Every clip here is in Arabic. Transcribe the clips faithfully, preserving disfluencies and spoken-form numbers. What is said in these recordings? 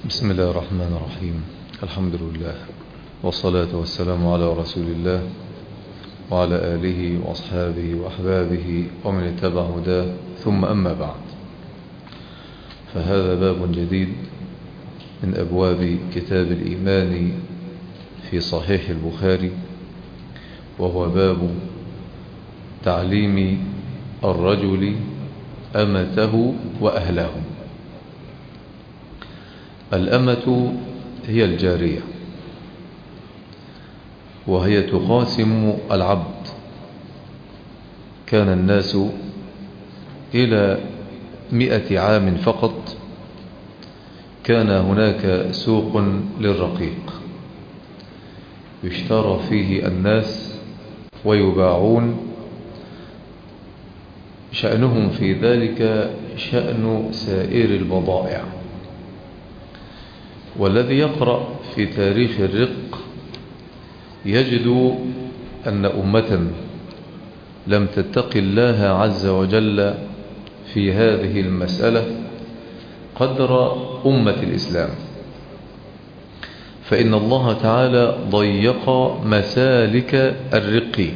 بسم الله الرحمن الرحيم. الحمد لله والصلاة والسلام على رسول الله وعلى آله وأصحابه وأحبابه ومن اتبع هداه، ثم أما بعد، فهذا باب جديد من أبواب كتاب الإيمان في صحيح البخاري، وهو باب تعليم الرجل أمته وأهله. الأمة هي الجارية، وهي تقاسم العبد. كان الناس إلى مئة عام فقط كان هناك سوق للرقيق يشترى فيه الناس ويباعون. شأنهم في ذلك شأن سائر البضائع. والذي يقرأ في تاريخ الرق يجد أن أمة لم تتق الله عز وجل في هذه المسألة قدر أمة الإسلام، فإن الله تعالى ضيق مسالك الرق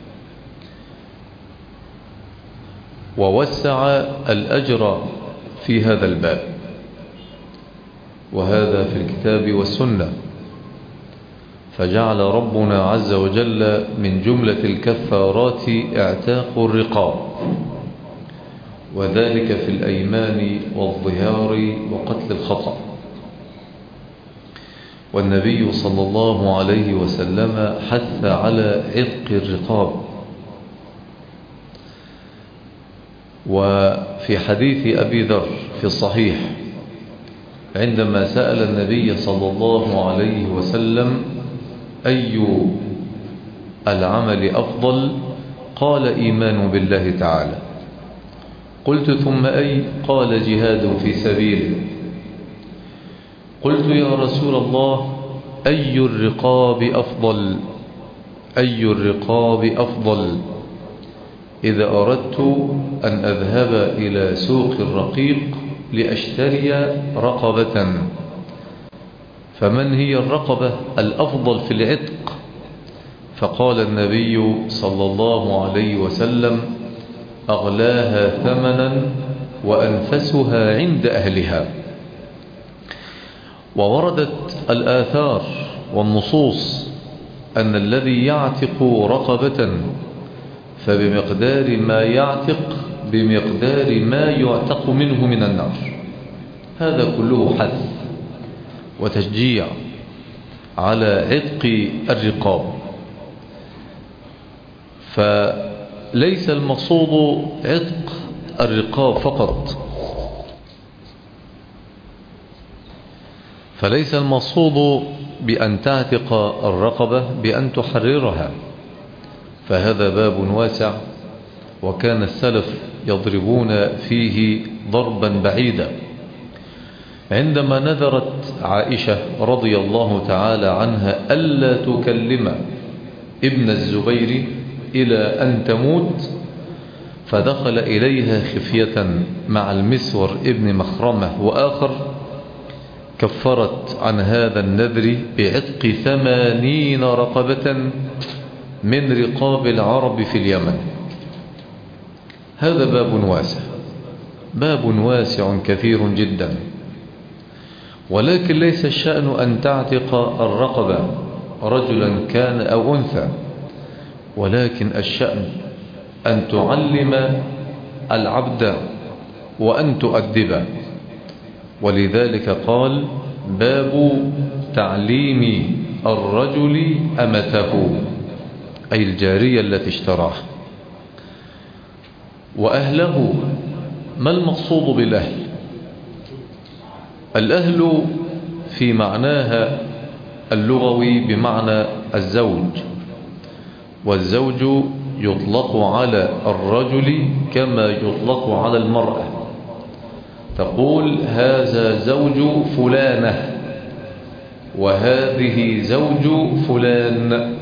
ووسع الأجر في هذا الباب، وهذا في الكتاب والسنة. فجعل ربنا عز وجل من جملة الكفارات اعتاق الرقاب، وذلك في الأيمان والظهار وقتل الخطأ. والنبي صلى الله عليه وسلم حث على عتق الرقاب. وفي حديث أبي ذر في الصحيح عندما سأل النبي صلى الله عليه وسلم أي العمل أفضل، قال إيمان بالله تعالى. قلت ثم أي؟ قال جهاد في سبيله. قلت يا رسول الله أي الرقاب أفضل؟ أي الرقاب أفضل؟ إذا أردت أن أذهب إلى سوق الرقيق لأشتري رقبة، فمن هي الرقبة الأفضل في العتق؟ فقال النبي صلى الله عليه وسلم أغلاها ثمنا وأنفسها عند أهلها. ووردت الآثار والنصوص أن الذي يعتق رقبة فبمقدار ما يعتق بمقدار ما يعتق منه من النار. هذا كله حث وتشجيع على عتق الرقاب. فليس المقصود عتق الرقاب فقط، فليس المقصود بأن تعتق الرقبة بأن تحررها، فهذا باب واسع، وكان السلف يضربون فيه ضربا بعيدا. عندما نذرت عائشة رضي الله تعالى عنها ألا تكلم ابن الزبير إلى أن تموت، فدخل إليها خفية مع المسور ابن مخرمة وآخر، كفرت عن هذا النذر بعتق ثمانين رقبة من رقاب العرب في اليمن. هذا باب واسع، باب واسع كثير جدا. ولكن ليس الشأن أن تعتق الرقبة رجلا كان أو أنثى، ولكن الشأن أن تعلم العبد وأن تؤدبه. ولذلك قال باب تعليم الرجل أمته، أي الجارية التي اشتراها. وأهله، ما المقصود بالأهل؟ الأهل في معناها اللغوي بمعنى الزوج، والزوج يطلق على الرجل كما يطلق على المرأة. تقول هذا زوج فلانة وهذه زوج فلان.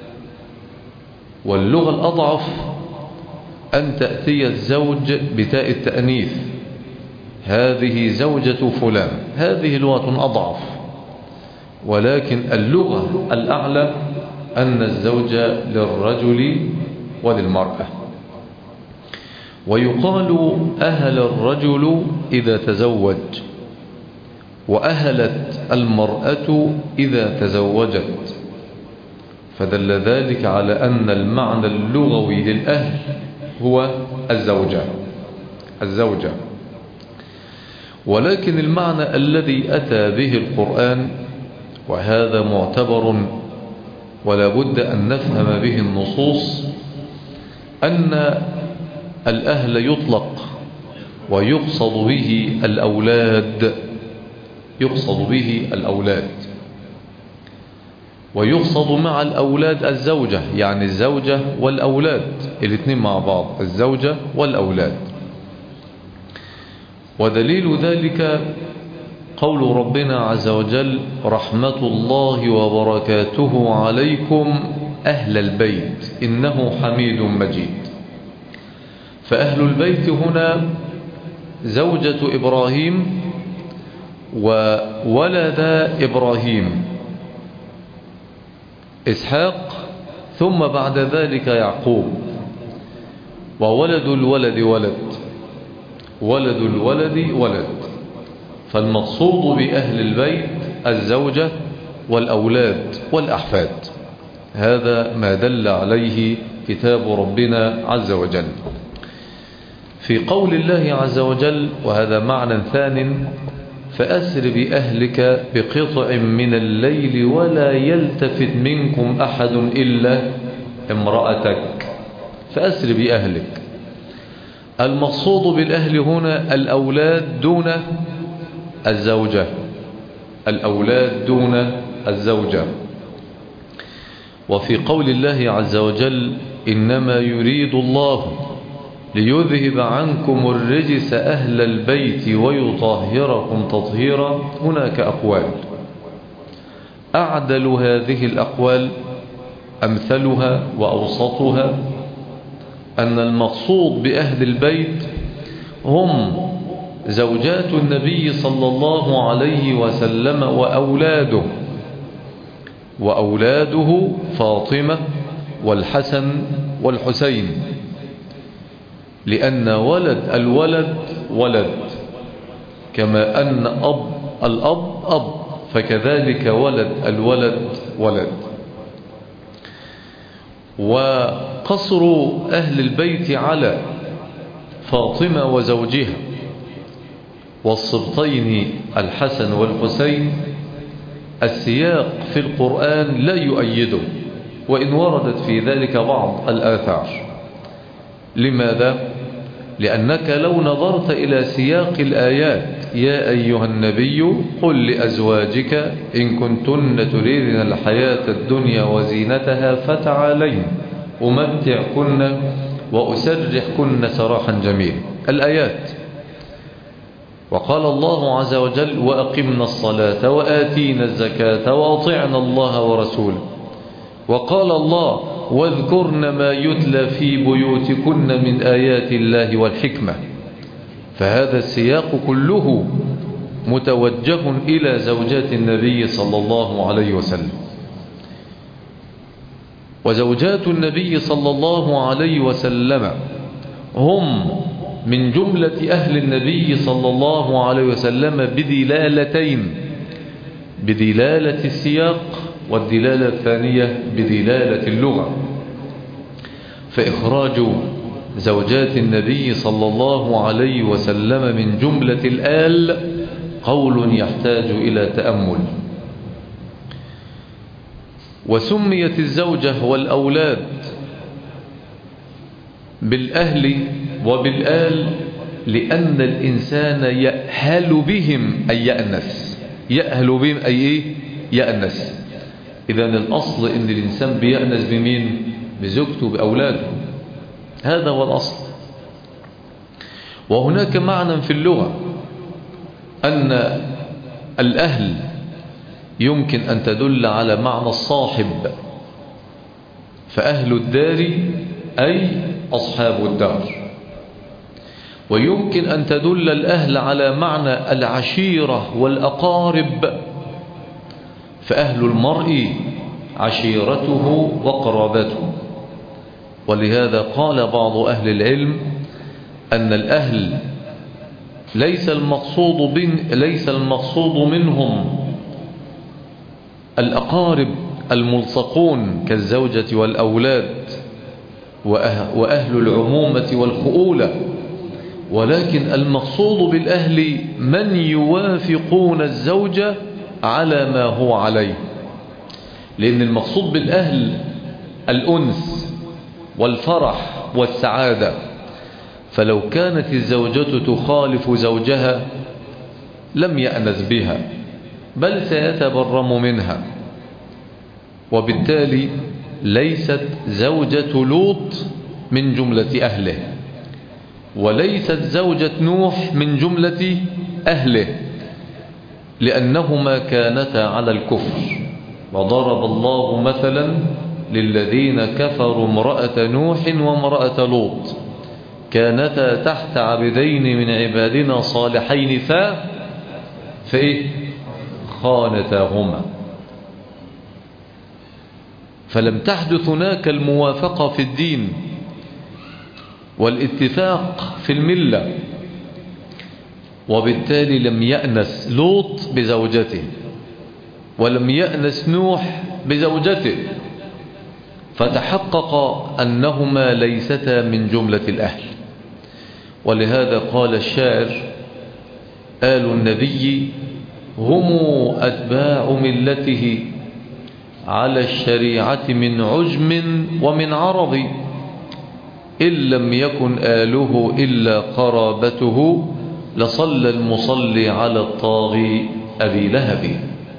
واللغة الأضعف أن تأتي الزوج بتاء التأنيث هذه زوجة فلان، هذه لغة أضعف، ولكن اللغة الأعلى أن الزوج للرجل وللمرأة. ويقال أهل الرجل إذا تزوج، وأهلت المرأة إذا تزوجت، فدل ذلك على أن المعنى اللغوي للأهل هو الزوجة الزوجة ولكن المعنى الذي أتى به القرآن، وهذا معتبر ولا بد أن نفهم به النصوص، أن الأهل يطلق ويقصد به الأولاد يقصد به الأولاد ويقصد مع الأولاد الزوجة، يعني الزوجة والأولاد الاثنين مع بعض، الزوجة والأولاد. ودليل ذلك قول ربنا عز وجل: رحمة الله وبركاته عليكم أهل البيت إنه حميد مجيد. فأهل البيت هنا زوجة إبراهيم وولد إبراهيم إسحاق، ثم بعد ذلك يعقوب، وولد الولد ولد ولد الولد ولد. فالمقصود بأهل البيت الزوجة والأولاد والأحفاد، هذا ما دل عليه كتاب ربنا عز وجل. في قول الله عز وجل، وهذا معنى ثان: فأسر بأهلك بقطع من الليل ولا يلتفت منكم أحد إلا امرأتك. فأسر بأهلك، المقصود بالأهل هنا الأولاد دون الزوجة الأولاد دون الزوجة. وفي قول الله عز وجل: إنما يريد الله ليذهب عنكم الرجس أهل البيت ويطهركم تطهيرا، هناك أقوال، أعدل هذه الأقوال أمثلها وأوسطها أن المقصود بأهل البيت هم زوجات النبي صلى الله عليه وسلم وأولاده وأولاده فاطمة والحسن والحسين، لأن ولد الولد ولد، كما أن أب الأب أب، فكذلك ولد الولد ولد. وقصر أهل البيت على فاطمة وزوجها والسبطين الحسن والحسين السياق في القرآن لا يؤيده، وإن وردت في ذلك بعض الآثار. لماذا؟ لأنك لو نظرت إلى سياق الآيات: يا أيها النبي قل لأزواجك إن كنتن تريدن الحياة الدنيا وزينتها فتعالين أمتعكن وأسرحكن سراحا جميلا، الآيات. وقال الله عز وجل: وأقمنا الصلاة وآتينا الزكاة وأطعنا الله ورسوله. وقال الله: واذكرن ما يتلى في بيوتكن من آيات الله والحكمة. فهذا السياق كله متوجه إلى زوجات النبي صلى الله عليه وسلم. وزوجات النبي صلى الله عليه وسلم هم من جملة أهل النبي صلى الله عليه وسلم بدلالتين: بدلالة السياق، والدلالة الثانية بدلالة اللغة. فإخراج زوجات النبي صلى الله عليه وسلم من جملة الآل قول يحتاج إلى تأمل. وسميت الزوجة والأولاد بالأهل وبالآل لأن الإنسان يأهل بهم أي يأنس يأهل بهم أي إيه؟ يأنس. إذن الأصل إن الإنسان بيأنس بمين؟ بزوجته بأولاده، هذا هو الأصل. وهناك معنى في اللغة أن الأهل يمكن أن تدل على معنى الصاحب، فأهل الدار أي أصحاب الدار. ويمكن أن تدل الأهل على معنى العشيرة والأقارب، فأهل المرء عشيرته وقرابته. ولهذا قال بعض أهل العلم أن الأهل ليس المقصود, بن ليس المقصود منهم الأقارب الملصقون كالزوجة والأولاد وأهل العمومة والخؤولة، ولكن المقصود بالأهل من يوافقون الزوجة على ما هو عليه، لأن المقصود بالأهل الأنس والفرح والسعادة. فلو كانت الزوجة تخالف زوجها لم يأنس بها بل سيتبرم منها، وبالتالي ليست زوجة لوط من جملة أهله، وليست زوجة نوح من جملة أهله، لأنهما كانتا على الكفر. وضرب الله مثلا للذين كفروا امرأة نوح وامرأة لوط كانتا تحت عبدين من عبادنا صالحين ف فإيه خانتاهما، فلم تحدث هناك الموافقة في الدين والاتفاق في الملة، وبالتالي لم يأنس لوط بزوجته ولم يأنس نوح بزوجته، فتحقق أنهما ليستا من جملة الأهل. ولهذا قال الشاعر: آل النبي هم أتباع ملته على الشريعة من عجم ومن عرب، إن لم يكن آله إلا قرابته لصلى المصلي على الطاغي أبي لهب.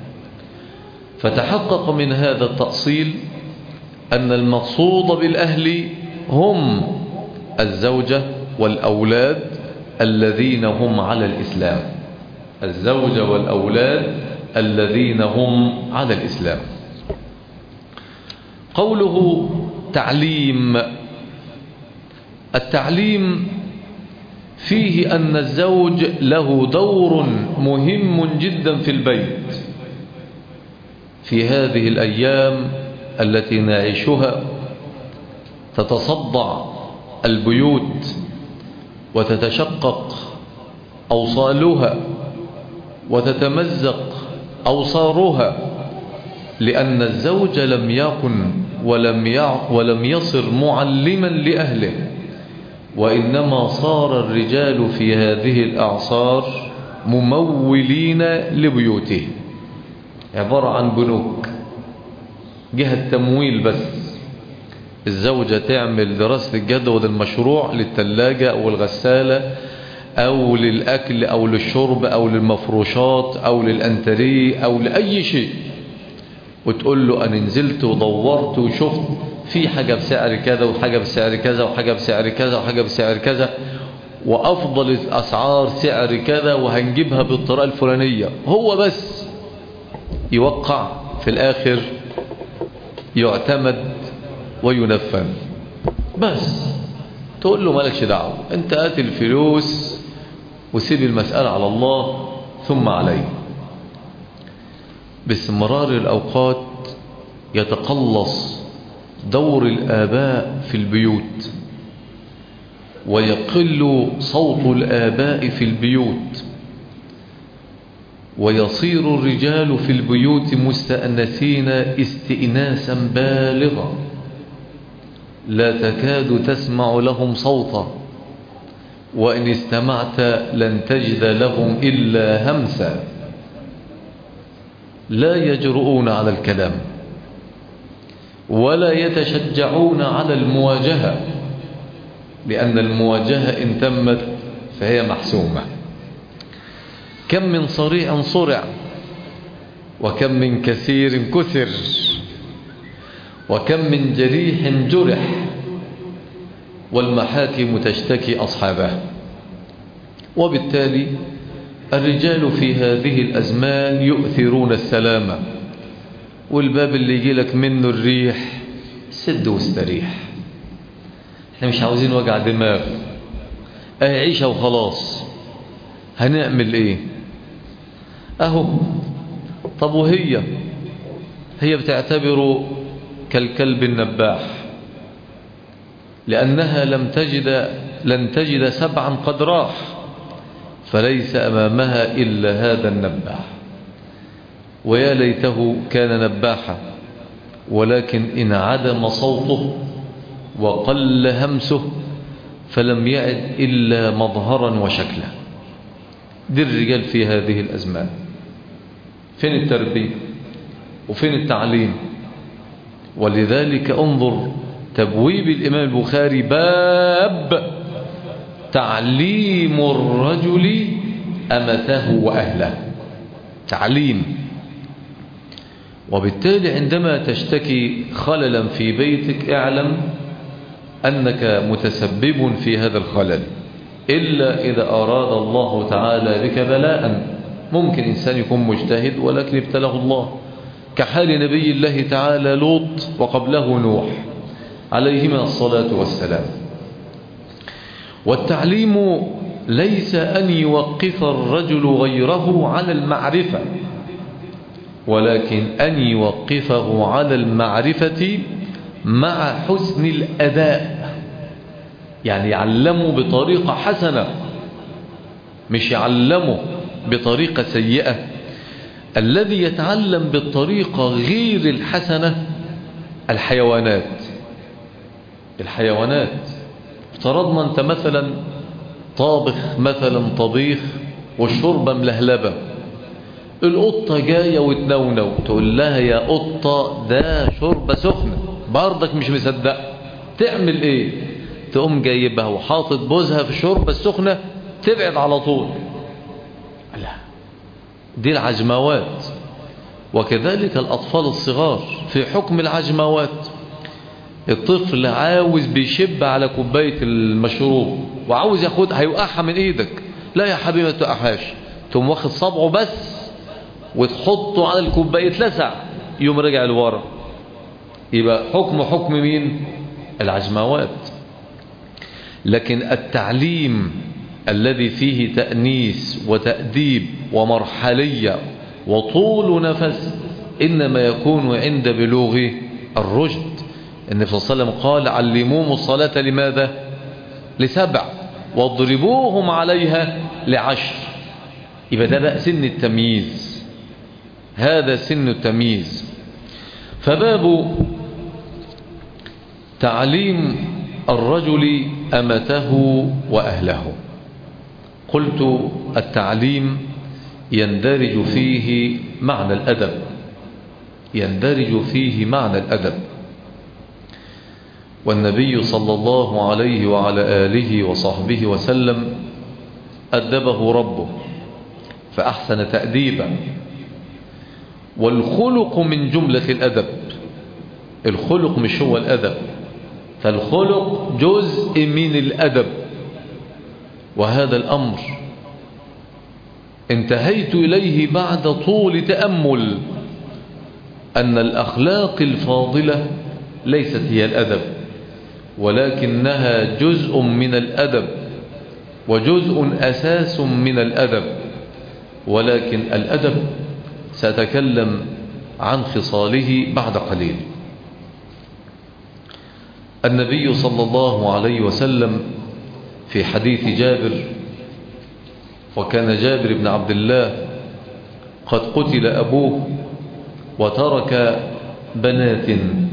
فتحقق من هذا التأصيل أن المقصود بالأهل هم الزوجة والأولاد الذين هم على الإسلام، الزوجة والأولاد الذين هم على الإسلام. قوله تعليم، التعليم فيه أن الزوج له دور مهم جدا في البيت. في هذه الأيام التي نعيشها تتصدع البيوت وتتشقق أوصالها وتتمزق أوصارها، لأن الزوج لم يكن ولم يع ولم يصر معلما لأهله، وإنما صار الرجال في هذه الأعصار ممولين لبيوته، عبارة عن بنوك، جهة تمويل بس. الزوجة تعمل دراسة الجدوى المشروع للثلاجة أو الغسالة أو للأكل أو للشرب أو للمفروشات أو للأنتريه أو لأي شيء، وتقول له أنا نزلت ودورت وشفت في حاجة بسعر كذا وحاجة بسعر كذا وحاجة بسعر كذا وحاجة بسعر كذا وأفضل الأسعار سعر كذا وهنجيبها بالطريقة الفلانية. هو بس يوقع، في الآخر يعتمد وينفذ بس. تقول له مالكش دعوة، انت هات الفلوس وسيب المسألة على الله ثم عليه. باستمرار الأوقات يتقلص دور الآباء في البيوت ويقل صوت الآباء في البيوت، ويصير الرجال في البيوت مستأنسين استئناسا بالغا لا تكاد تسمع لهم صوتا، وإن استمعت لن تجد لهم إلا همسا، لا يجرؤون على الكلام ولا يتشجعون على المواجهة، لأن المواجهة إن تمت فهي محسومة. كم من صريع صرع، وكم من كثير كثر، وكم من جريح جرح، والمحاكم تشتكي أصحابها. وبالتالي الرجال في هذه الأزمان يؤثرون السلامة، والباب اللي يجي لك منه الريح سد واستريح، احنا مش عاوزين وجع دماغ، عيشة وخلاص، هنعمل ايه؟ اهو. طب وهي هي بتعتبره كالكلب النباح، لأنها لم تجد لن تجد سبعا قد راح، فليس أمامها إلا هذا النباح. ويا ليته كان نباحا، ولكن إن عدم صوته وقل همسه فلم يعد إلا مظهرا وشكلا. دي الرجال في هذه الأزمان. فين التربية وفين التعليم؟ ولذلك انظر تبويب الإمام البخاري: باب تعليم الرجل أمته وأهله. تعليم. وبالتالي عندما تشتكي خللا في بيتك اعلم أنك متسبب في هذا الخلل، إلا إذا أراد الله تعالى بك بلاء. ممكن إنسان يكون مجتهد ولكن ابتلاه الله، كحال نبي الله تعالى لوط وقبله نوح عليهما الصلاة والسلام. والتعليم ليس أن يوقف الرجل غيره على المعرفة، ولكن أن يوقفه على المعرفة مع حسن الأداء. يعني يعلمه بطريقة حسنة، مش يعلمه بطريقة سيئة. الذي يتعلم بالطريقة غير الحسنة الحيوانات. الحيوانات افترضنا أنت مثلا طابخ مثلا طبيخ والشوربة ملهلبة، القطة جاية وتنونو، تقول لها يا قطة ده شوربة سخنة، برضك مش مصدق، تعمل ايه؟ تقوم جايبها وحاطط بوزها في الشوربة السخنة، تبعد على طول. لا، دي العجموات. وكذلك الأطفال الصغار في حكم العجموات. الطفل عاوز بيشب على كوباية المشروب وعاوز ياخدها، هيوقعها من ايدك، لا يا حبيبي ما توقعهاش، تقوم واخد صبعه بس وتحطه على الكوباية يتلسع، يوم رجع لورا. يبقى حكم حكم مين؟ العجموات. لكن التعليم الذي فيه تأنيس وتأديب ومرحلية وطول نفس إنما يكون عند بلوغ الرشد. النبي صلى الله عليه وسلم قال: علموهم الصلاة لماذا؟ لسبع، واضربوهم عليها لعشر. يبقى ده بقى سن التمييز، هذا سن التمييز. فباب تعليم الرجل أمته وأهله. قلت التعليم يندرج فيه معنى الأدب، يندرج فيه معنى الأدب. والنبي صلى الله عليه وعلى آله وصحبه وسلم أدبه ربه فأحسن تأديبا. والخلق من جملة الأدب، الخلق مش هو الأدب، فالخلق جزء من الأدب. وهذا الأمر انتهيت إليه بعد طول تأمل أن الأخلاق الفاضلة ليست هي الأدب، ولكنها جزء من الأدب وجزء أساس من الأدب. ولكن الأدب سأتكلم عن خصاله بعد قليل. النبي صلى الله عليه وسلم في حديث جابر، وكان جابر بن عبد الله قد قتل أبوه وترك بنات،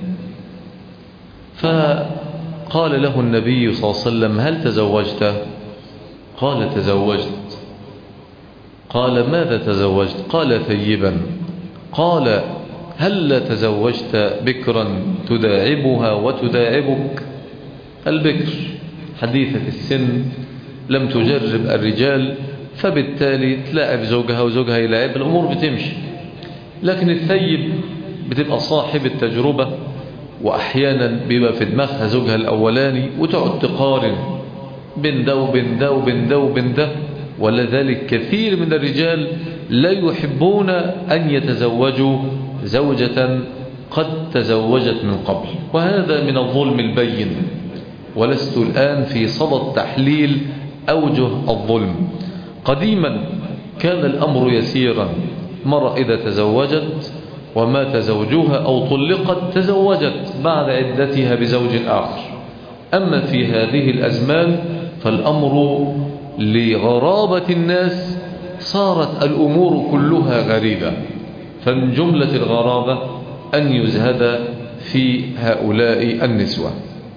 فقال له النبي صلى الله عليه وسلم: هل تزوجت؟ قال: تزوجت. قال: ماذا تزوجت؟ قال: ثيبا. قال: هل تزوجت بكرا تداعبها وتداعبك؟ البكر حديثة السن لم تجرب الرجال، فبالتالي تلاعب زوجها وزوجها يلاعب، الأمور بتمشي. لكن الثيب بتبقى صاحب التجربة، وأحيانا بيبقى في دماغها زوجها الأولاني، وتقعد تقارن بين ده وبين ده وبين ده وبين ده. ولذلك كثير من الرجال لا يحبون أن يتزوجوا زوجة قد تزوجت من قبل، وهذا من الظلم البين. ولست الآن في صدد تحليل أوجه الظلم. قديما كان الأمر يسيرا، مرة إذا تزوجت ومات زوجها أو طلقت تزوجت بعد عدتها بزوج آخر. أما في هذه الأزمان فالأمر لغرابة الناس صارت الأمور كلها غريبة، فمن جملة الغرابة أن يزهد في هؤلاء النسوة.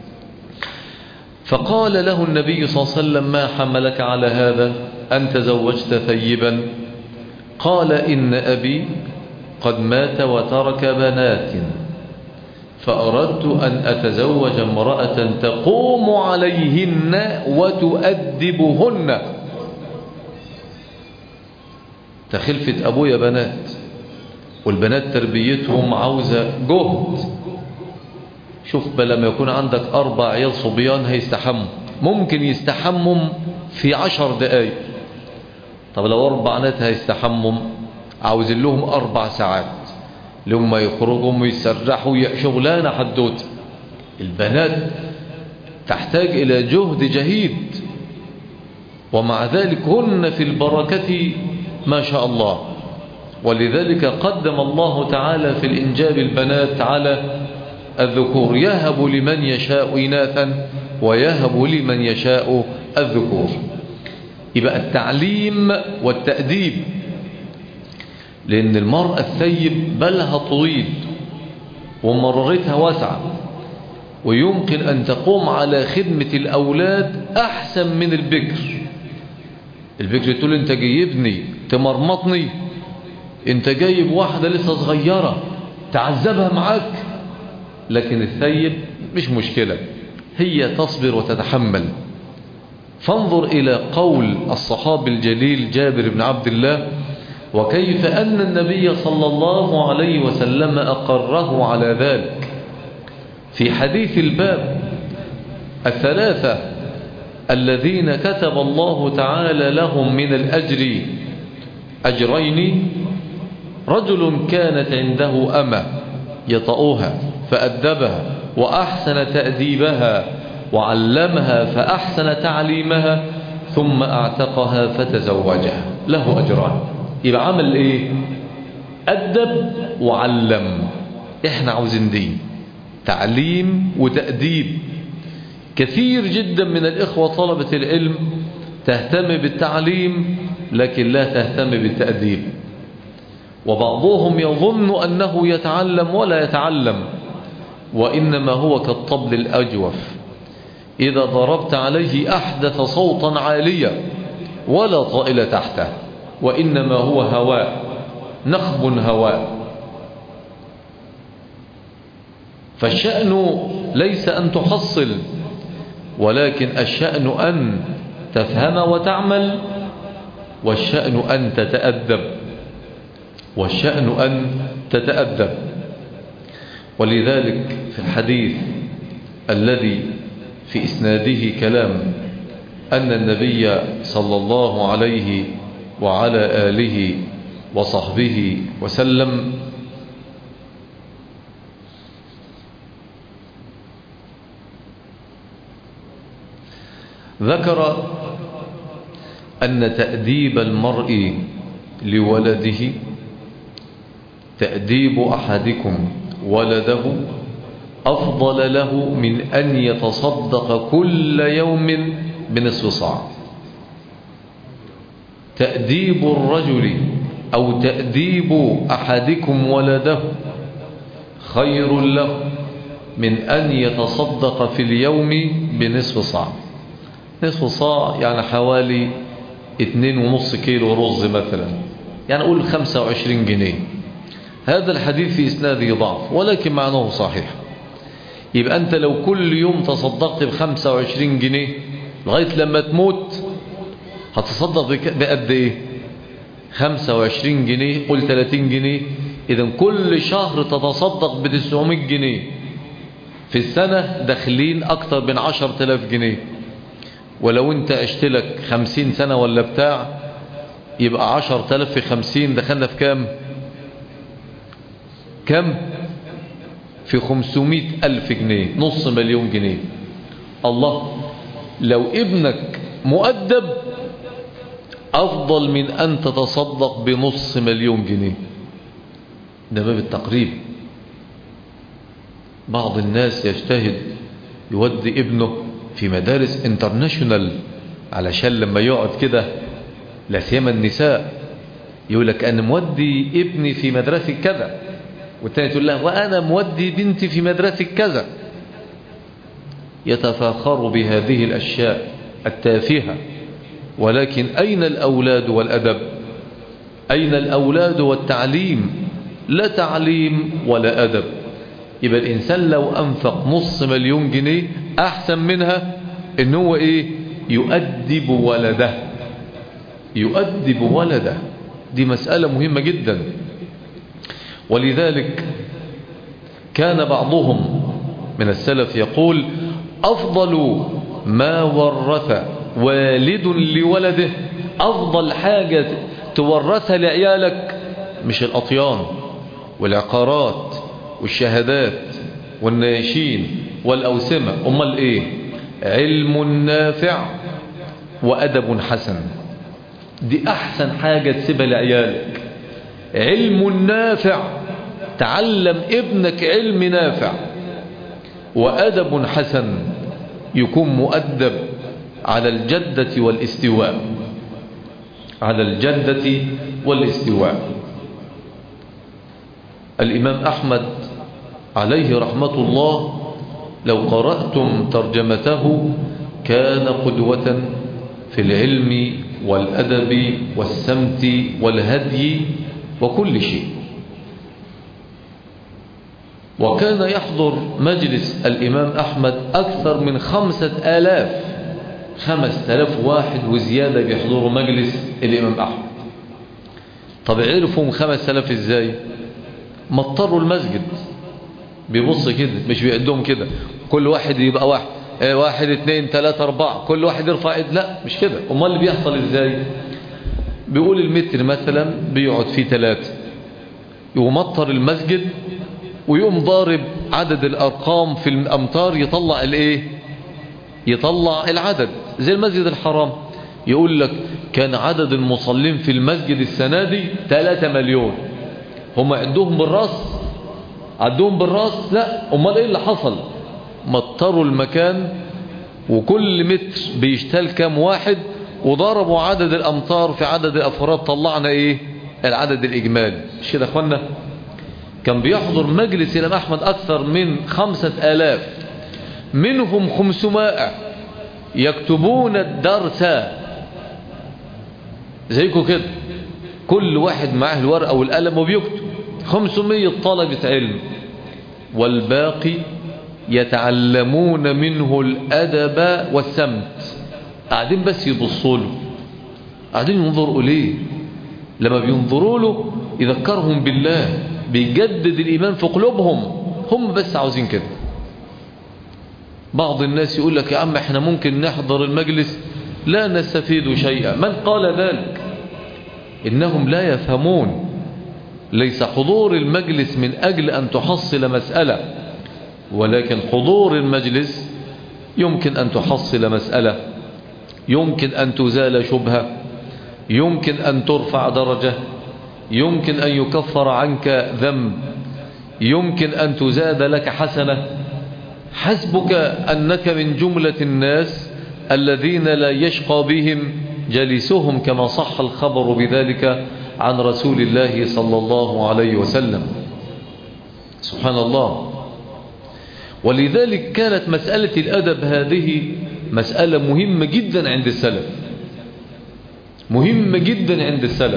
فقال له النبي صلى الله عليه وسلم: ما حملك على هذا أن تزوجت ثيبا؟ قال: إن أبي قد مات وترك بنات، فأردت أن أتزوج امرأة تقوم عليهن وتؤدبهن. تخلفة أبويا بنات، والبنات تربيتهم عاوزة جهد. شوف بل لما يكون عندك أربع عيال صبيان هيستحموا، ممكن يستحموا في عشر دقايق. طب لو أربع بنات هيستحموا عاوز لهم أربع ساعات لما يخرجوا ويسرحوا شغلانة حدوت. البنات تحتاج إلى جهد جهيد، ومع ذلك هن في البركة ما شاء الله. ولذلك قدم الله تعالى في الإنجاب البنات على الذكور، يهب لمن يشاء إناثا ويهب لمن يشاء الذكور. يبقى التعليم والتأديب، لأن المرأة الثيب بالها طويل ومررتها واسعة، ويمكن أن تقوم على خدمة الأولاد أحسن من البكر. البكر تقول أنت جايبني تمرمطني، أنت جايب واحدة لسه صغيرة تعذبها معاك. لكن الثيب مش مشكلة، هي تصبر وتتحمل. فانظر إلى قول الصحابي الجليل جابر بن عبد الله: وكيف أن النبي صلى الله عليه وسلم أقره على ذلك في حديث الباب: الثلاثة الذين كتب الله تعالى لهم من الأجر أجرين: رجل كانت عنده أمة يطأها فأدبها وأحسن تأديبها وعلمها فأحسن تعليمها ثم أعتقها فتزوجها، له أجران. يبقى عمل إيه؟ أدب وعلم. إحنا عاوزين دين، تعليم وتأديب. كثير جدا من الإخوة طلبة العلم تهتم بالتعليم لكن لا تهتم بالتأديب، وبعضهم يظن أنه يتعلم ولا يتعلم، وإنما هو كالطبل الأجوف، إذا ضربت عليه أحدث صوتا عاليا ولا طائل تحته، وإنما هو هواء، نخب هواء. فالشأن ليس أن تحصل، ولكن الشأن أن تفهم وتعمل، والشأن أن تتأدب، والشأن أن تتأدب. ولذلك في الحديث الذي في إسناده كلام أن النبي صلى الله عليه وعلى آله وصحبه وسلم ذكر أن تأديب المرء لولده، تأديب أحدكم ولده أفضل له من أن يتصدق كل يوم بنصف صاع. تأديب الرجل أو تأديب أحدكم ولده خير له من أن يتصدق في اليوم بنصف صاع. نصف صاع يعني حوالي اتنين ونص كيلو رز مثلا، يعني قول خمسة وعشرين جنيه. هذا الحديث في إسناده ضعف ولكن معناه صحيح. يبقى أنت لو كل يوم تصدقت بخمسة وعشرين جنيه لغاية لما تموت هتصدق بقد إيه؟ خمسة وعشرين جنيه، قول ثلاثين جنيه. إذن كل شهر تتصدق بتسعمائة جنيه، في السنة داخلين أكتر من عشرة آلاف جنيه. ولو أنت اشتلك خمسين سنة ولا بتاع يبقى عشرة آلاف في خمسين دخلنا في كام؟ كم؟ في خمسمائة ألف جنيه، نص مليون جنيه. الله، لو ابنك مؤدب أفضل من أن تتصدق بنص مليون جنيه. ده باب التقريب. بعض الناس يجتهد يودي ابنه في مدارس انترناشونال علشان لما يقعد كده، لا سيما النساء، يقول لك أنا مودي ابني في مدرسة كذا، والتاني تقول له وأنا مودي بنتي في مدرسة كذا. يتفاخر بهذه الأشياء التافهة. ولكن أين الأولاد والأدب؟ أين الأولاد والتعليم؟ لا تعليم ولا أدب. يبقى الإنسان لو أنفق نص مليون جنيه أحسن منها إن هو إيه؟ يؤدب ولده. يؤدب ولده. دي مسألة مهمة جدا. ولذلك كان بعضهم من السلف يقول أفضل ما ورث والد لولده، أفضل حاجة تورثها لعيالك مش الأطيان والعقارات والشهادات والنياشين والأوسمة، أمال إيه؟ علم نافع وأدب حسن. دي أحسن حاجة تسيبها لعيالك. علم نافع، تعلم ابنك علم نافع، وأدب حسن، يكون مؤدب على الجدة والاستواء. على الجدة والاستواء. الإمام أحمد عليه رحمة الله لو قرأتم ترجمته كان قدوة في العلم والأدب والسمت والهدي وكل شيء. وكان يحضر مجلس الإمام أحمد أكثر من خمسة آلاف خمسة آلاف واحد وزيادة بيحضروا مجلس الإمام أحمد. طب عرفوا خمسة آلاف إزاي؟ مطروا المسجد، بيبص كده مش بيقدهم كده كل واحد يبقى واحد اه واحد اتنين تلاتة اربعة كل واحد يرفع ايد، لا مش كده. امال اللي بيحصل ازاي؟ بيقول المتر مثلا بيقعد فيه ثلاثة، يمطر المسجد ويقوم ضارب عدد الارقام في الامتار يطلع الايه؟ يطلع العدد. زي المسجد الحرام يقول لك كان عدد المصلين في المسجد السنة دي ثلاثة مليون. هم عدوهم بالراس؟ عدوهم بالراس؟ لا. امال ايه اللي حصل؟ مطروا المكان وكل متر بيشتال كام واحد وضربوا عدد الامتار في عدد الافراد، طلعنا ايه؟ العدد الاجمالي. مش كده يا اخوانا؟ كان بيحضر مجلس الإمام أحمد أكثر من خمسة آلاف، منهم خمسمائة يكتبون الدرس زيكم كده، كل واحد معه الورقة والقلم وبيكتب. خمسمائة طلبة علم، والباقي يتعلمون منه الأدب والسمت. قاعدين بس يبصوا له، قاعدين ينظروا ليه. لما بينظروا له يذكرهم بالله، بيجدد الإيمان في قلوبهم. هم بس عاوزين كده. بعض الناس يقول لك يا عم احنا ممكن نحضر المجلس لا نستفيد شيئا. من قال ذلك؟ إنهم لا يفهمون. ليس حضور المجلس من أجل أن تحصل مسألة، ولكن حضور المجلس يمكن أن تحصل مسألة، يمكن أن تزال شبهة، يمكن أن ترفع درجة، يمكن أن يكفر عنك ذنب، يمكن أن تزاد لك حسنة. حسبك أنك من جملة الناس الذين لا يشقى بهم جلسهم، كما صح الخبر بذلك عن رسول الله صلى الله عليه وسلم. سبحان الله. ولذلك كانت مسألة الأدب هذه مسألة مهمة جدا عند السلف، مهمة جدا عند السلف.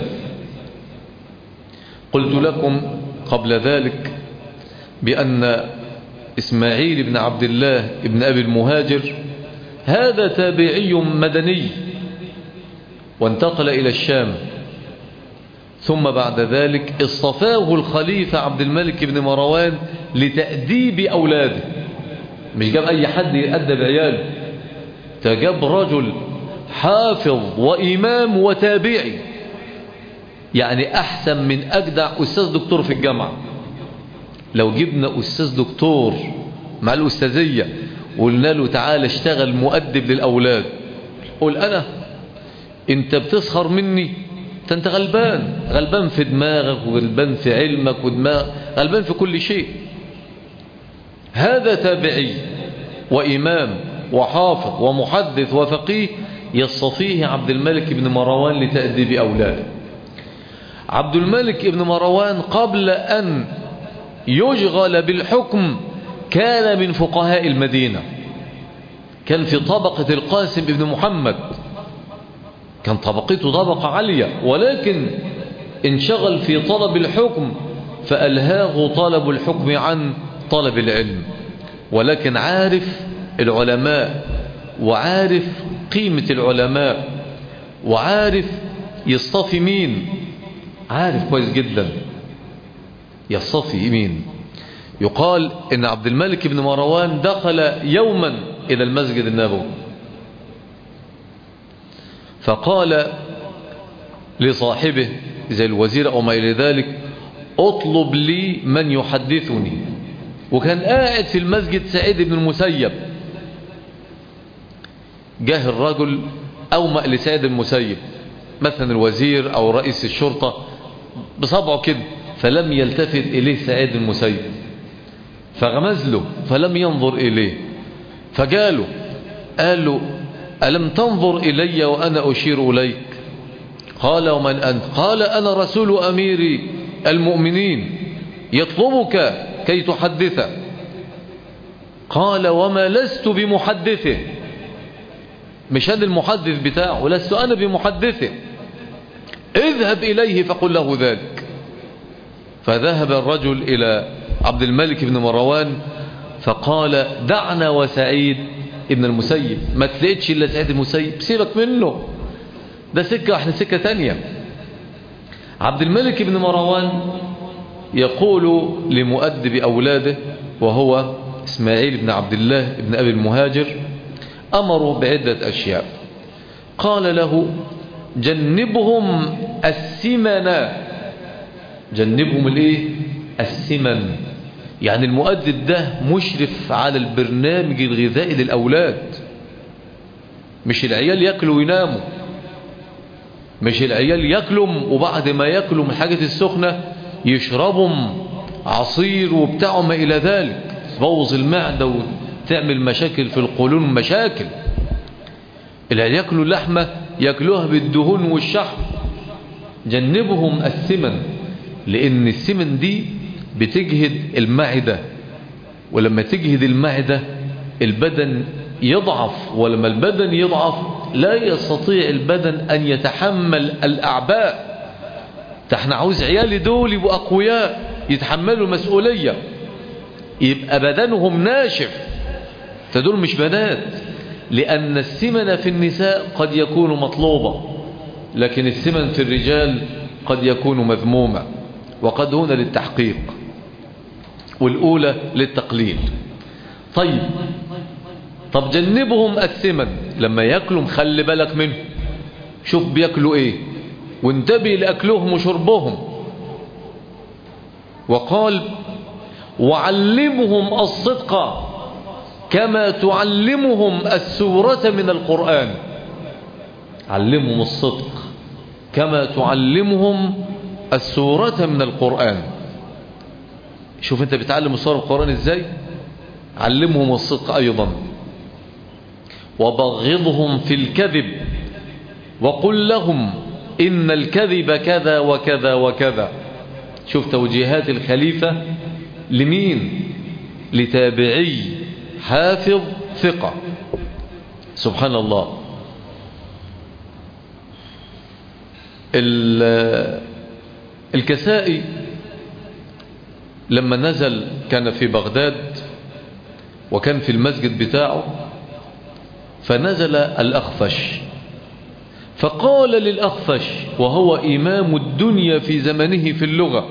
قلت لكم قبل ذلك بأن إسماعيل بن عبد الله بن أبي المهاجر هذا تابعي مدني، وانتقل إلى الشام، ثم بعد ذلك اصطفاه الخليفة عبد الملك بن مروان لتأديب أولاده. مش جاب أي حد يأدب عياله، تجاب رجل حافظ وإمام وتابعي، يعني أحسن من أجدع أستاذ دكتور في الجامعة. لو جبنا أستاذ دكتور مع الأستاذية وقلنا له تعالى اشتغل مؤدب للأولاد، قول أنا، أنت بتسخر مني، أنت غلبان، غلبان في دماغك وغلبان في علمك ودماغ، غلبان في كل شيء. هذا تابعي وإمام وحافظ ومحدث وفقيه يصطفيه عبد الملك بن مروان لتأديب أولاده. عبد الملك بن مروان قبل أن يشغل بالحكم كان من فقهاء المدينة، كان في طبقة القاسم بن محمد، كان طبقته طبقة عالية، ولكن انشغل في طلب الحكم فألهاه طلب الحكم عن طلب العلم. ولكن عارف العلماء وعارف قيمة العلماء وعارف يصطفي مين، عارف كويس جدا يصطفي مين. يقال ان عبد الملك بن مروان دخل يوما الى المسجد النبوي فقال لصاحبه زي الوزير او ما الى ذلك اطلب لي من يحدثني. وكان قاعد في المسجد سعيد بن المسيب، جاه الرجل اومأ لسعيد المسيب مثلا الوزير او رئيس الشرطة بصبعه كده، فلم يلتفت اليه سعيد المسيب، فغمز له فلم ينظر اليه، فجاله قال له ألم تنظر إلي وأنا أشير إليك؟ قال ومن أنت؟ قال أنا رسول أمير المؤمنين يطلبك كي تحدثه. قال وما لست بمحدثه، مش هذا المحدث بتاعه، لست أنا بمحدثه، اذهب إليه فقل له ذلك. فذهب الرجل إلى عبد الملك بن مروان فقال دعنا وسعيد ابن المسيب، ما تلاقيتش إلا سعيد المسيب، سيبك منه، ده سكة احنا سكة تانية. عبد الملك بن مروان يقول لمؤدب أولاده وهو إسماعيل بن عبد الله بن أبي المهاجر، أمروا بعدة أشياء. قال له جنبهم السمن، جنبهم الايه؟ السمن. يعني المؤدب ده مشرف على البرنامج الغذائي للأولاد، مش العيال يأكلوا ويناموا، مش العيال يأكلوا وبعد ما يأكلوا من الحاجات السخنة يشربوا عصير وبتاعوا ما إلى ذلك، تبوظ المعدة وتعمل مشاكل في القولون، مشاكل. العيال يأكلوا اللحمة يأكلوها بالدهون والشحم. جنبهم السمن، لأن السمن دي بتجهد المعدة، ولما تجهد المعدة البدن يضعف، ولما البدن يضعف لا يستطيع البدن أن يتحمل الأعباء. احنا عاوز عيالي دول يبقوا أقوياء يتحملوا المسؤولية، يبقى بدنهم ناشف، فدول مش بنات. لأن السمن في النساء قد يكون مطلوبة، لكن السمن في الرجال قد يكون مذمومة، وقد هنا للتحقيق والأولى للتقليل. طيب طب جنبهم السمن، لما يأكلوا خلي بالك منه، شوف بيأكلوا ايه وانتبه لأكلهم وشربهم. وقال وعلمهم الصدق كما تعلمهم السورة من القرآن، علمهم الصدق كما تعلمهم السورة من القرآن. شوف انت بتعلم السورة القرآن ازاي، علمهم الصدق ايضا. وبغضهم في الكذب وقل لهم ان الكذب كذا وكذا وكذا. شوف توجيهات الخليفة لمين؟ لتابعي حافظ ثقة. سبحان الله. الكسائي لما نزل كان في بغداد وكان في المسجد بتاعه، فنزل الأخفش فقال للأخفش وهو إمام الدنيا في زمنه في اللغة: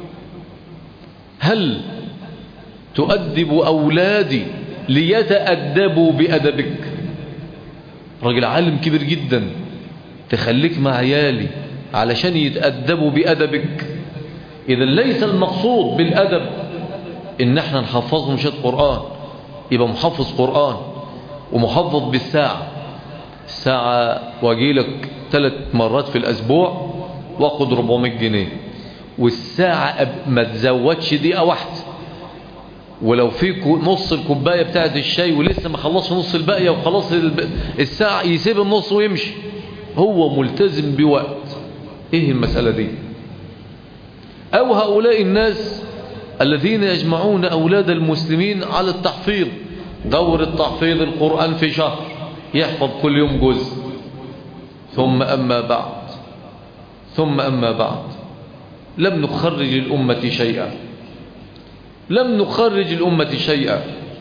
هل تؤدب أولادي ليتأدبوا بأدبك؟ راجل عالم كبير جدا، تخليك مع عيالي علشان يتأدبوا بأدبك. إذا ليس المقصود بالأدب إن احنا نحفظهم شيء قرآن، يبقى محفظ قرآن ومحفظ بالساعة، ساعة واجي لك ثلاث مرات في الأسبوع واخد أربعمائة جنيه، والساعة ما تزودش دقيقة واحدة، ولو في نص الكوباية بتاعت الشاي ولسه ما خلصش نص الباقية وخلاص الساعة يسيب النص ويمشي، هو ملتزم بوقت. ايه المسألة دي؟ او هؤلاء الناس الذين يجمعون اولاد المسلمين على التحفيظ، دورة تحفيظ القرآن في شهر، يحفظ كل يوم جزء. ثم اما بعد ثم اما بعد لم نخرج الامة شيئا، لم نخرج الأمة شيئا.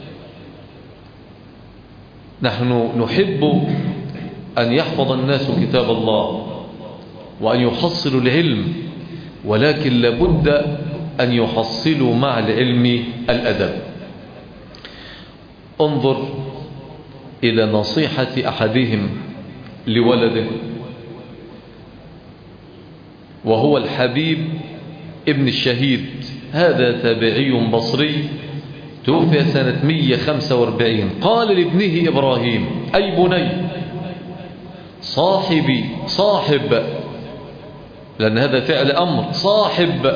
نحن نحب أن يحفظ الناس كتاب الله وأن يحصلوا العلم، ولكن لابد أن يحصلوا مع العلم الأدب. انظر إلى نصيحة أحدهم لولده، وهو الحبيب ابن الشهيد، هذا تابعي بصري توفي سنة مئة وخمسة وأربعين. قال لابنه إبراهيم: أي بني، صاحبي صاحب، لأن هذا فعل أمر، صاحب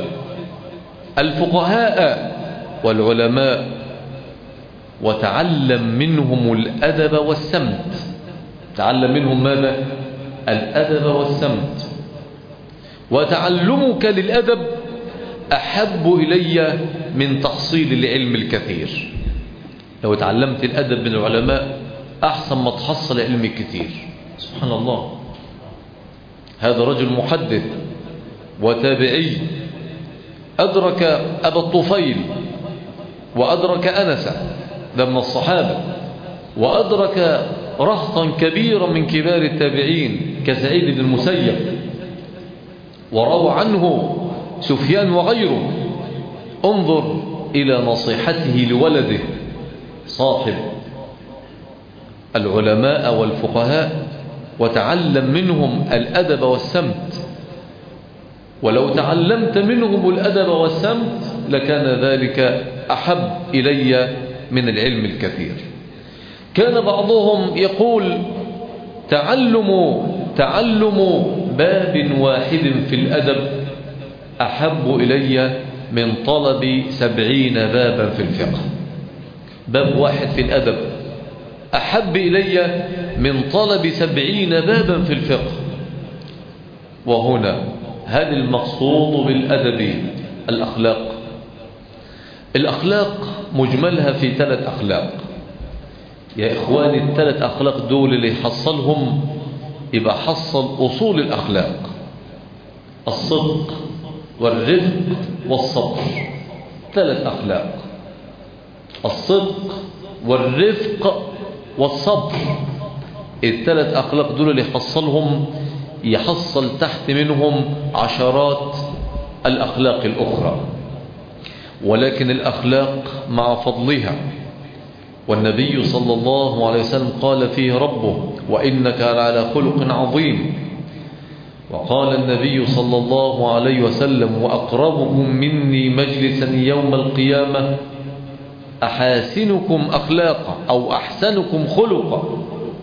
الفقهاء والعلماء وتعلم منهم الأدب والسمت. تعلم منهم ماذا؟ الأدب والسمت. وتعلمك للأدب أحب إلي من تحصيل العلم الكثير. لو تعلمت الأدب من العلماء أحسن ما تحصل علم كثير. سبحان الله. هذا رجل محدث وتابعي أدرك أبا الطفيل وأدرك أنس، ده من الصحابة، وأدرك رهطا كبيرا من كبار التابعين كسعيد بن المسيب، وروى عنه سفيان وغيره. انظر إلى نصيحته لولده: صاحب العلماء والفقهاء وتعلم منهم الأدب والسمت. ولو تعلمت منهم الأدب والسمت لكان ذلك أحب إلي من العلم الكثير. كان بعضهم يقول: تعلم تعلم باب واحد في الأدب أحب إلي من طلب سبعين بابا في الفقه. باب واحد في الأدب أحب إلي من طلب سبعين بابا في الفقه. وهنا هل المقصود بالأدب الأخلاق؟ الأخلاق مجملها في ثلاث أخلاق يا إخواني. الثلاث أخلاق دول اللي يحصلهم يبقى حصل أصول الأخلاق: الصدق والرفق والصبر. ثلاث أخلاق: الصدق والرفق والصبر. الثلاث أخلاق دول اللي يحصلهم يحصل تحت منهم عشرات الأخلاق الأخرى. ولكن الأخلاق مع فضلها، والنبي صلى الله عليه وسلم قال فيه ربه: وإنك على خلق عظيم. وقال النبي صلى الله عليه وسلم: وأقربكم مني مجلسا يوم القيامة أحاسنكم أخلاقا أو أحسنكم خلقا.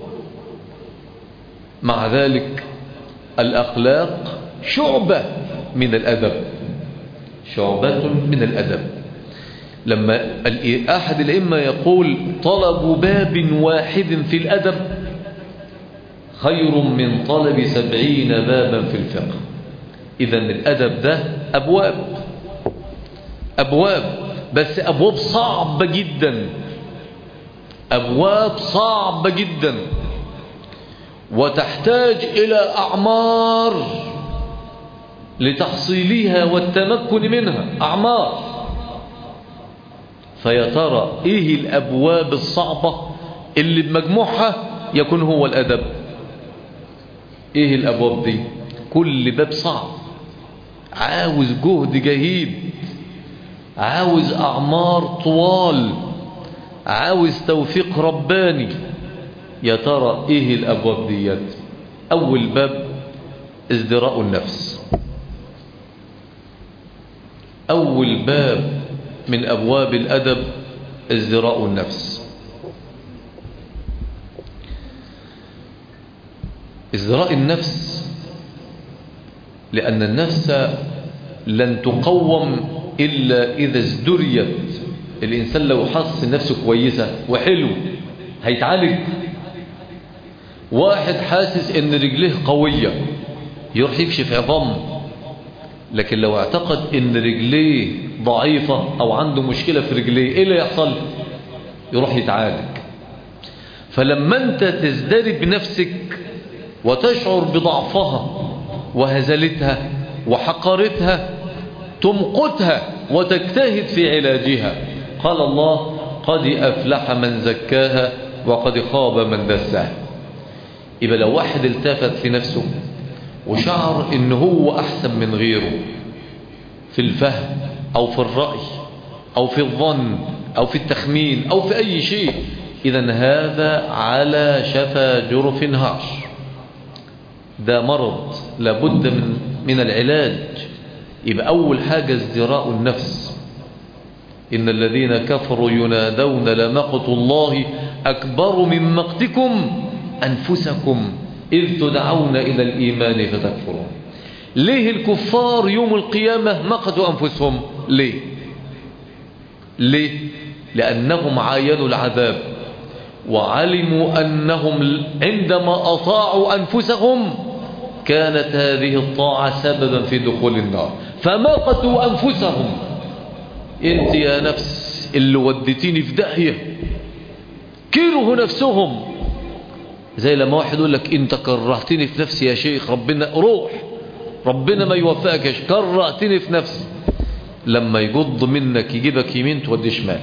مع ذلك الأخلاق شعبة من الأدب، شعبة من الأدب. لما أحد الأئمة يقول: طلب باب واحد في الأدب خير من طلب سبعين بابا في الفقه. إذن الأدب ده أبواب أبواب بس أبواب صعبة جدا، أبواب صعبة جدا، وتحتاج إلى أعمار لتحصيلها والتمكن منها، أعمار. فيا ترى إيه الأبواب الصعبة اللي بمجموعها يكون هو الأدب؟ إيه الأبواب دي؟ كل باب صعب، عاوز جهد جهيد، عاوز أعمار طوال، عاوز توفيق رباني. يا ترى إيه الأبواب ديت؟ أول باب ازدراء النفس. أول باب من أبواب الأدب ازدراء النفس. ازدراء النفس، لأن النفس لن تقوم إلا إذا ازدريت. الإنسان لو حس نفسه كويسة وحلو هيتعالج. واحد حاسس إن رجليه قوية يروح يكشف عظام، لكن لو اعتقد إن رجليه ضعيفة أو عنده مشكلة في رجليه، إيه اللي يحصل؟ يروح يتعالج. فلما أنت تزدري بنفسك وتشعر بضعفها وهزلتها وحقرتها، تمقتها وتجتهد في علاجها. قال الله: قد أفلح من زكاها وقد خاب من دساها. يبقى لو واحد التفت في نفسه وشعر إن هو أحسن من غيره في الفهم أو في الرأي أو في الظن أو في التخمين أو في أي شيء، إذن هذا على شفا جرف هار. ده مرض لابد من, من العلاج. يبقى أول حاجة ازدراء النفس. إن الذين كفروا ينادون لمقت الله أكبر من مقتكم أنفسكم إذ تدعون إلى الإيمان فتكفرون. ليه الكفار يوم القيامة مقتوا أنفسهم؟ ليه؟ ليه؟ لأنهم عاينوا العذاب وعلموا أنهم عندما أطاعوا أنفسهم كانت هذه الطاعة سببا في دخول النار، فمقتوا أنفسهم. انت يا نفس اللي وديتيني في داهية، كرهوا نفسهم. زي لما واحد يقول لك انت كرهتني في نفسي يا شيخ، ربنا روح، ربنا ما يوفقك، كرهتني في نفسي. لما يجض منك يجيبك يمين تودي شمال.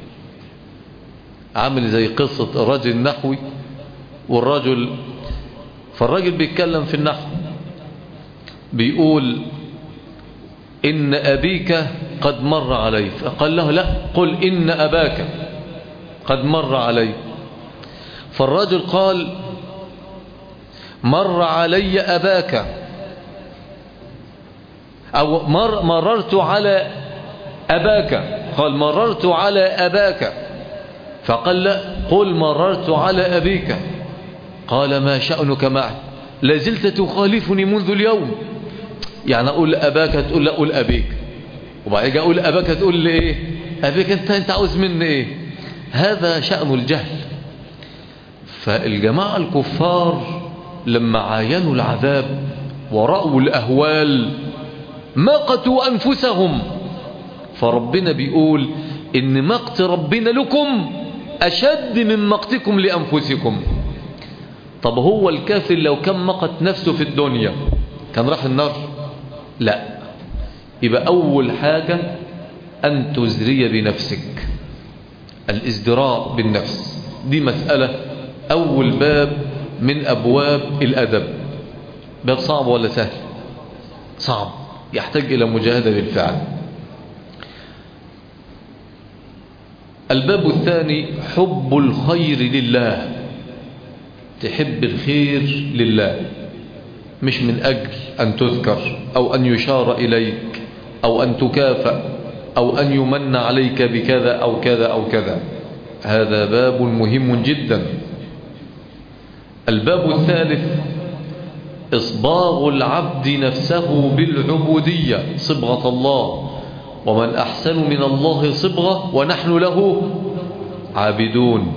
عامل زي قصة الرجل النحوي والرجل، فالرجل بيتكلم في النحو بيقول إن أبيك قد مر علي، فقال له لا، قل إن أباك قد مر علي. فالرجل قال مر علي أباك، أو مر مررت على أباك، قال مررت على أباك. فقال لا، قل مررت على أبيك. قال ما شأنك معي؟ لازلت تخالفني منذ اليوم. يعني أقول أباك تقول لا أقول أبيك، وبعدين أقول أباك تقول لي إيه؟ أبيك أنت أنت عاوز مني إيه؟ هذا شأن الجهل. فالجماعة الكفار لما عاينوا العذاب ورأوا الأهوال مقتوا أنفسهم. فربنا بيقول إن مقت ربنا لكم أشد من مقتكم لأنفسكم. طب هو الكافر لو كان مقت نفسه في الدنيا كان راح النار؟ لا. يبقى أول حاجة أن تزري بنفسك، الازدراء بالنفس. دي مسألة أول باب من أبواب الأدب. باب صعب ولا سهل؟ صعب، يحتاج إلى مجاهدة بالفعل. الباب الثاني حب الخير لله، تحب الخير لله، مش من أجل أن تذكر أو أن يشار إليك أو أن تكافأ أو أن يمن عليك بكذا أو كذا أو كذا. هذا باب مهم جدا. الباب الثالث إصباغ العبد نفسه بالعبودية، صبغة الله، ومن أحسن من الله صبغة ونحن له عابدون.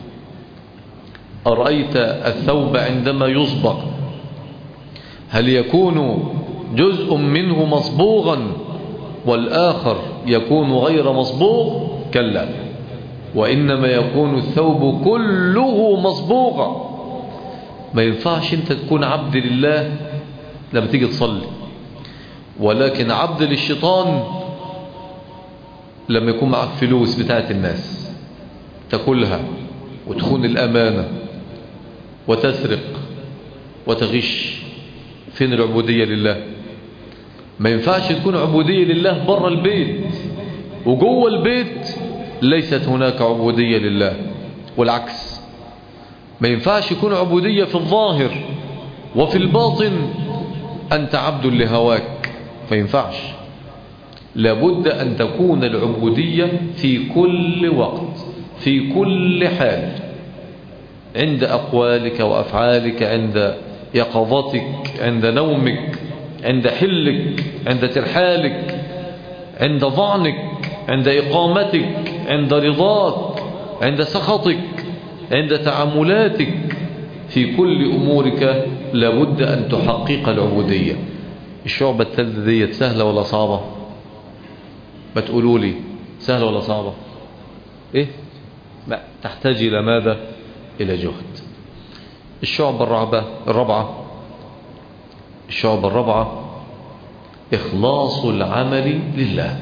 أرأيت الثوب عندما يصبغ هل يكون جزء منه مصبوغا والآخر يكون غير مصبوغ؟ كلا، وإنما يكون الثوب كله مصبوغا. ما ينفعش انت تكون عبد لله لما تيجي تصلي، ولكن عبد للشيطان لما يكون معك فلوس بتاعت الناس تاكلها وتخون الأمانة وتسرق وتغش. فين العبودية لله؟ ما ينفعش تكون عبودية لله بره البيت، وجوه البيت ليست هناك عبودية لله، والعكس. ما ينفعش يكون عبودية في الظاهر وفي الباطن أنت عبد لهواك، ما ينفعش. لابد أن تكون العبودية في كل وقت في كل حال، عند أقوالك وأفعالك، عند يقظتك، عند نومك، عند حلك، عند ترحالك، عند ظعنك، عند إقامتك، عند رضاك، عند سخطك، عند تعاملاتك، في كل أمورك لابد أن تحقق العبودية. الشعبة الثالثة دي سهلة ولا صعبة؟ ما تقولوا لي سهلة ولا صعبة؟ إيه؟ ما تحتاج إلى ماذا؟ إلى جهد. الشعبة الرابعة الرابعة الشعبة الرابعة إخلاص العمل لله.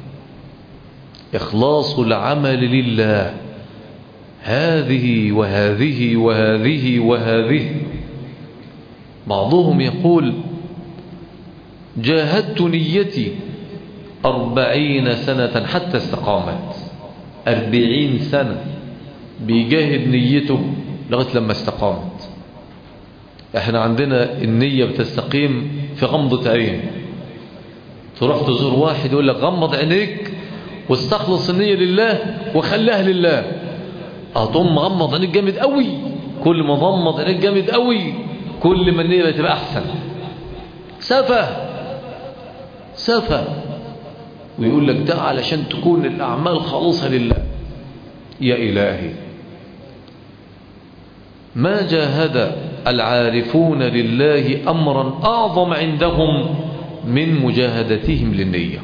إخلاص العمل لله، هذه وهذه وهذه وهذه. بعضهم يقول جاهدت نيتي أربعين سنة حتى استقامت. أربعين سنة بيجاهد نيته لغاية لما استقامت. احنا عندنا النية بتستقيم في غمضة عين. تروح تزور واحد يقول لك غمض عينيك واستخلص النية لله وخليها لله. هتقوم مغمض عينيك جامد قوي، كل ما غمض عينيك جامد قوي كل ما النية بتبقى احسن. سفه سفه. ويقول لك ده علشان تكون الأعمال خالصة لله. يا إلهي، ما جاهد العارفون لله أمرا أعظم عندهم من مجاهدتهم للنية.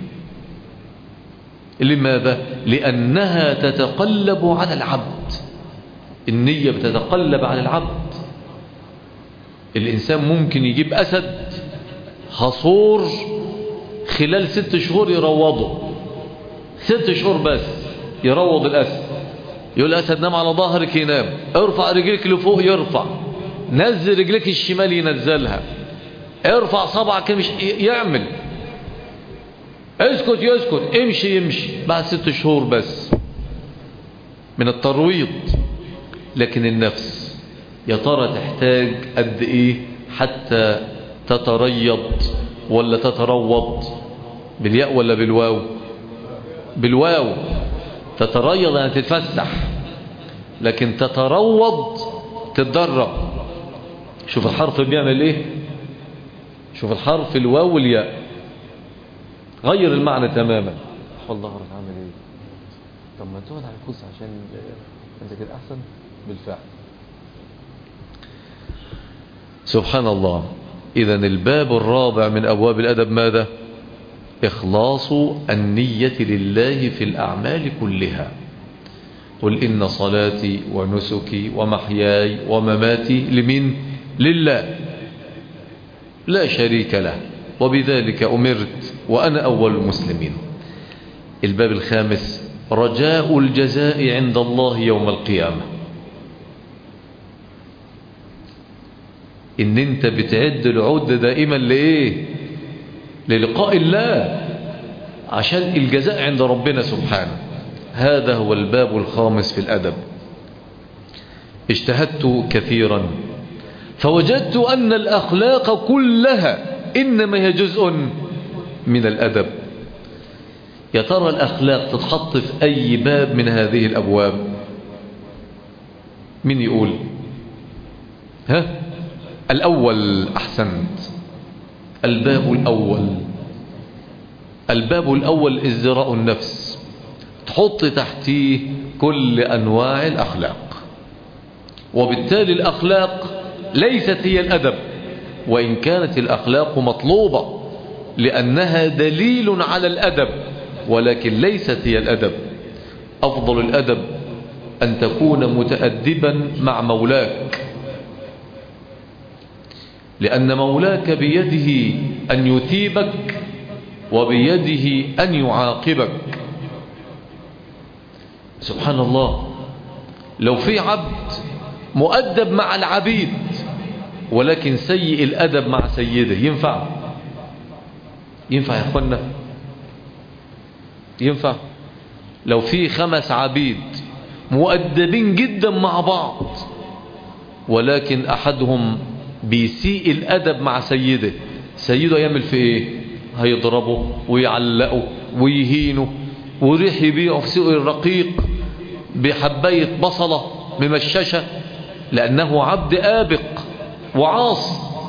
لماذا؟ لأنها تتقلب على العبد. النية بتتقلب على العبد. الإنسان ممكن يجيب أسد حصور خلال ست شهور يروضه. ست شهور بس يروض الأسد. يقول الأسد نام على ظهرك ينام، ارفع رجلك لفوق يرفع، نزل رجلك الشمال ينزلها، ارفع صبعك مش يعمل، اسكت يسكت، امشي يمشي. بعد ست شهور بس من الترويض. لكن النفس يا ترى تحتاج قد ايه حتى تتريض ولا تتروض؟ بالياء ولا بالواو؟ بالواو. تتريض يعني تتفسح، لكن تتروض تتدرب. شوف الحرف بيعمل ايه. شوف الحرف الواو والياء غير المعنى تماما. والله عارف عامل ايه. طب ما تقعد على الكرسي عشان انت كده احسن. بالفعل سبحان الله. اذا الباب الرابع من ابواب الادب ماذا؟ إخلاص النية لله في الأعمال كلها. قل إن صلاتي ونسكي ومحياي ومماتي لمن؟ لله لا شريك له، وبذلك أمرت وأنا أول المسلمين. الباب الخامس رجاء الجزاء عند الله يوم القيامة. إن أنت بتعد العد دائما لإيه؟ للقاء الله، عشان الجزاء عند ربنا سبحانه. هذا هو الباب الخامس في الأدب. اجتهدت كثيرا فوجدت أن الأخلاق كلها إنما هي جزء من الأدب. يا ترى الأخلاق تتحط في أي باب من هذه الأبواب؟ من يقول؟ ها؟ الأول. أحسنت. الباب الأول الباب الأول ازدراء النفس. تحط تحتيه كل أنواع الأخلاق. وبالتالي الأخلاق ليست هي الأدب، وإن كانت الأخلاق مطلوبة لأنها دليل على الأدب، ولكن ليست هي الأدب. أفضل الأدب أن تكون متأدبا مع مولاك، لأن مولاك بيده أن يثيبك وبيده أن يعاقبك. سبحان الله. لو في عبد مؤدب مع العبيد ولكن سيء الأدب مع سيده، ينفع؟ ينفع يا أخوانا؟ ينفع؟ لو في خمس عبيد مؤدبين جدا مع بعض ولكن أحدهم بيسيء الأدب مع سيده، سيده يعمل في إيه؟ هيضربه ويعلقه ويهينه ويريح يبيعه في سوق الرقيق بحباية بصلة ممششة، لأنه عبد آبق وعاص.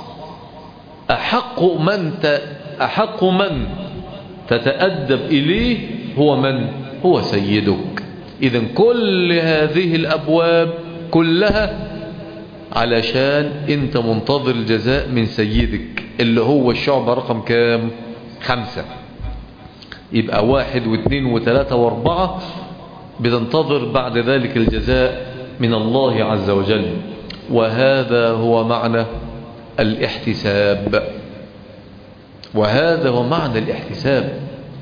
أحق من ت... أحق من تتأدب إليه هو من؟ هو سيدك. إذن كل هذه الأبواب كلها علشان أنت منتظر الجزاء من سيدك اللي هو الشعب رقم كام؟ خمسة. يبقى واحد واثنين وثلاثة واربعة بتنتظر بعد ذلك الجزاء من الله عز وجل. وهذا هو معنى الاحتساب، وهذا هو معنى الاحتساب،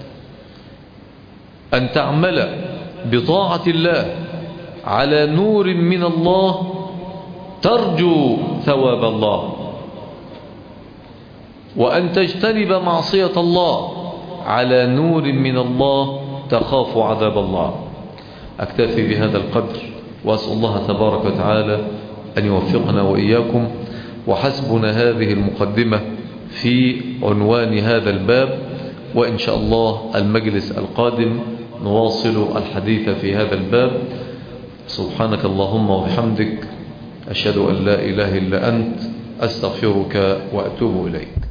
أن تعمل بطاعة الله على نور من الله ترجو ثواب الله، وأن تجتنب معصية الله على نور من الله تخاف عذاب الله. أكتفي بهذا القدر، وأسأل الله تبارك وتعالى أن يوفقنا وإياكم. وحسبنا هذه المقدمة في عنوان هذا الباب، وإن شاء الله المجلس القادم نواصل الحديث في هذا الباب. سبحانك اللهم وبحمدك، أشهد أن لا إله إلا أنت، أستغفرك وأتوب إليك.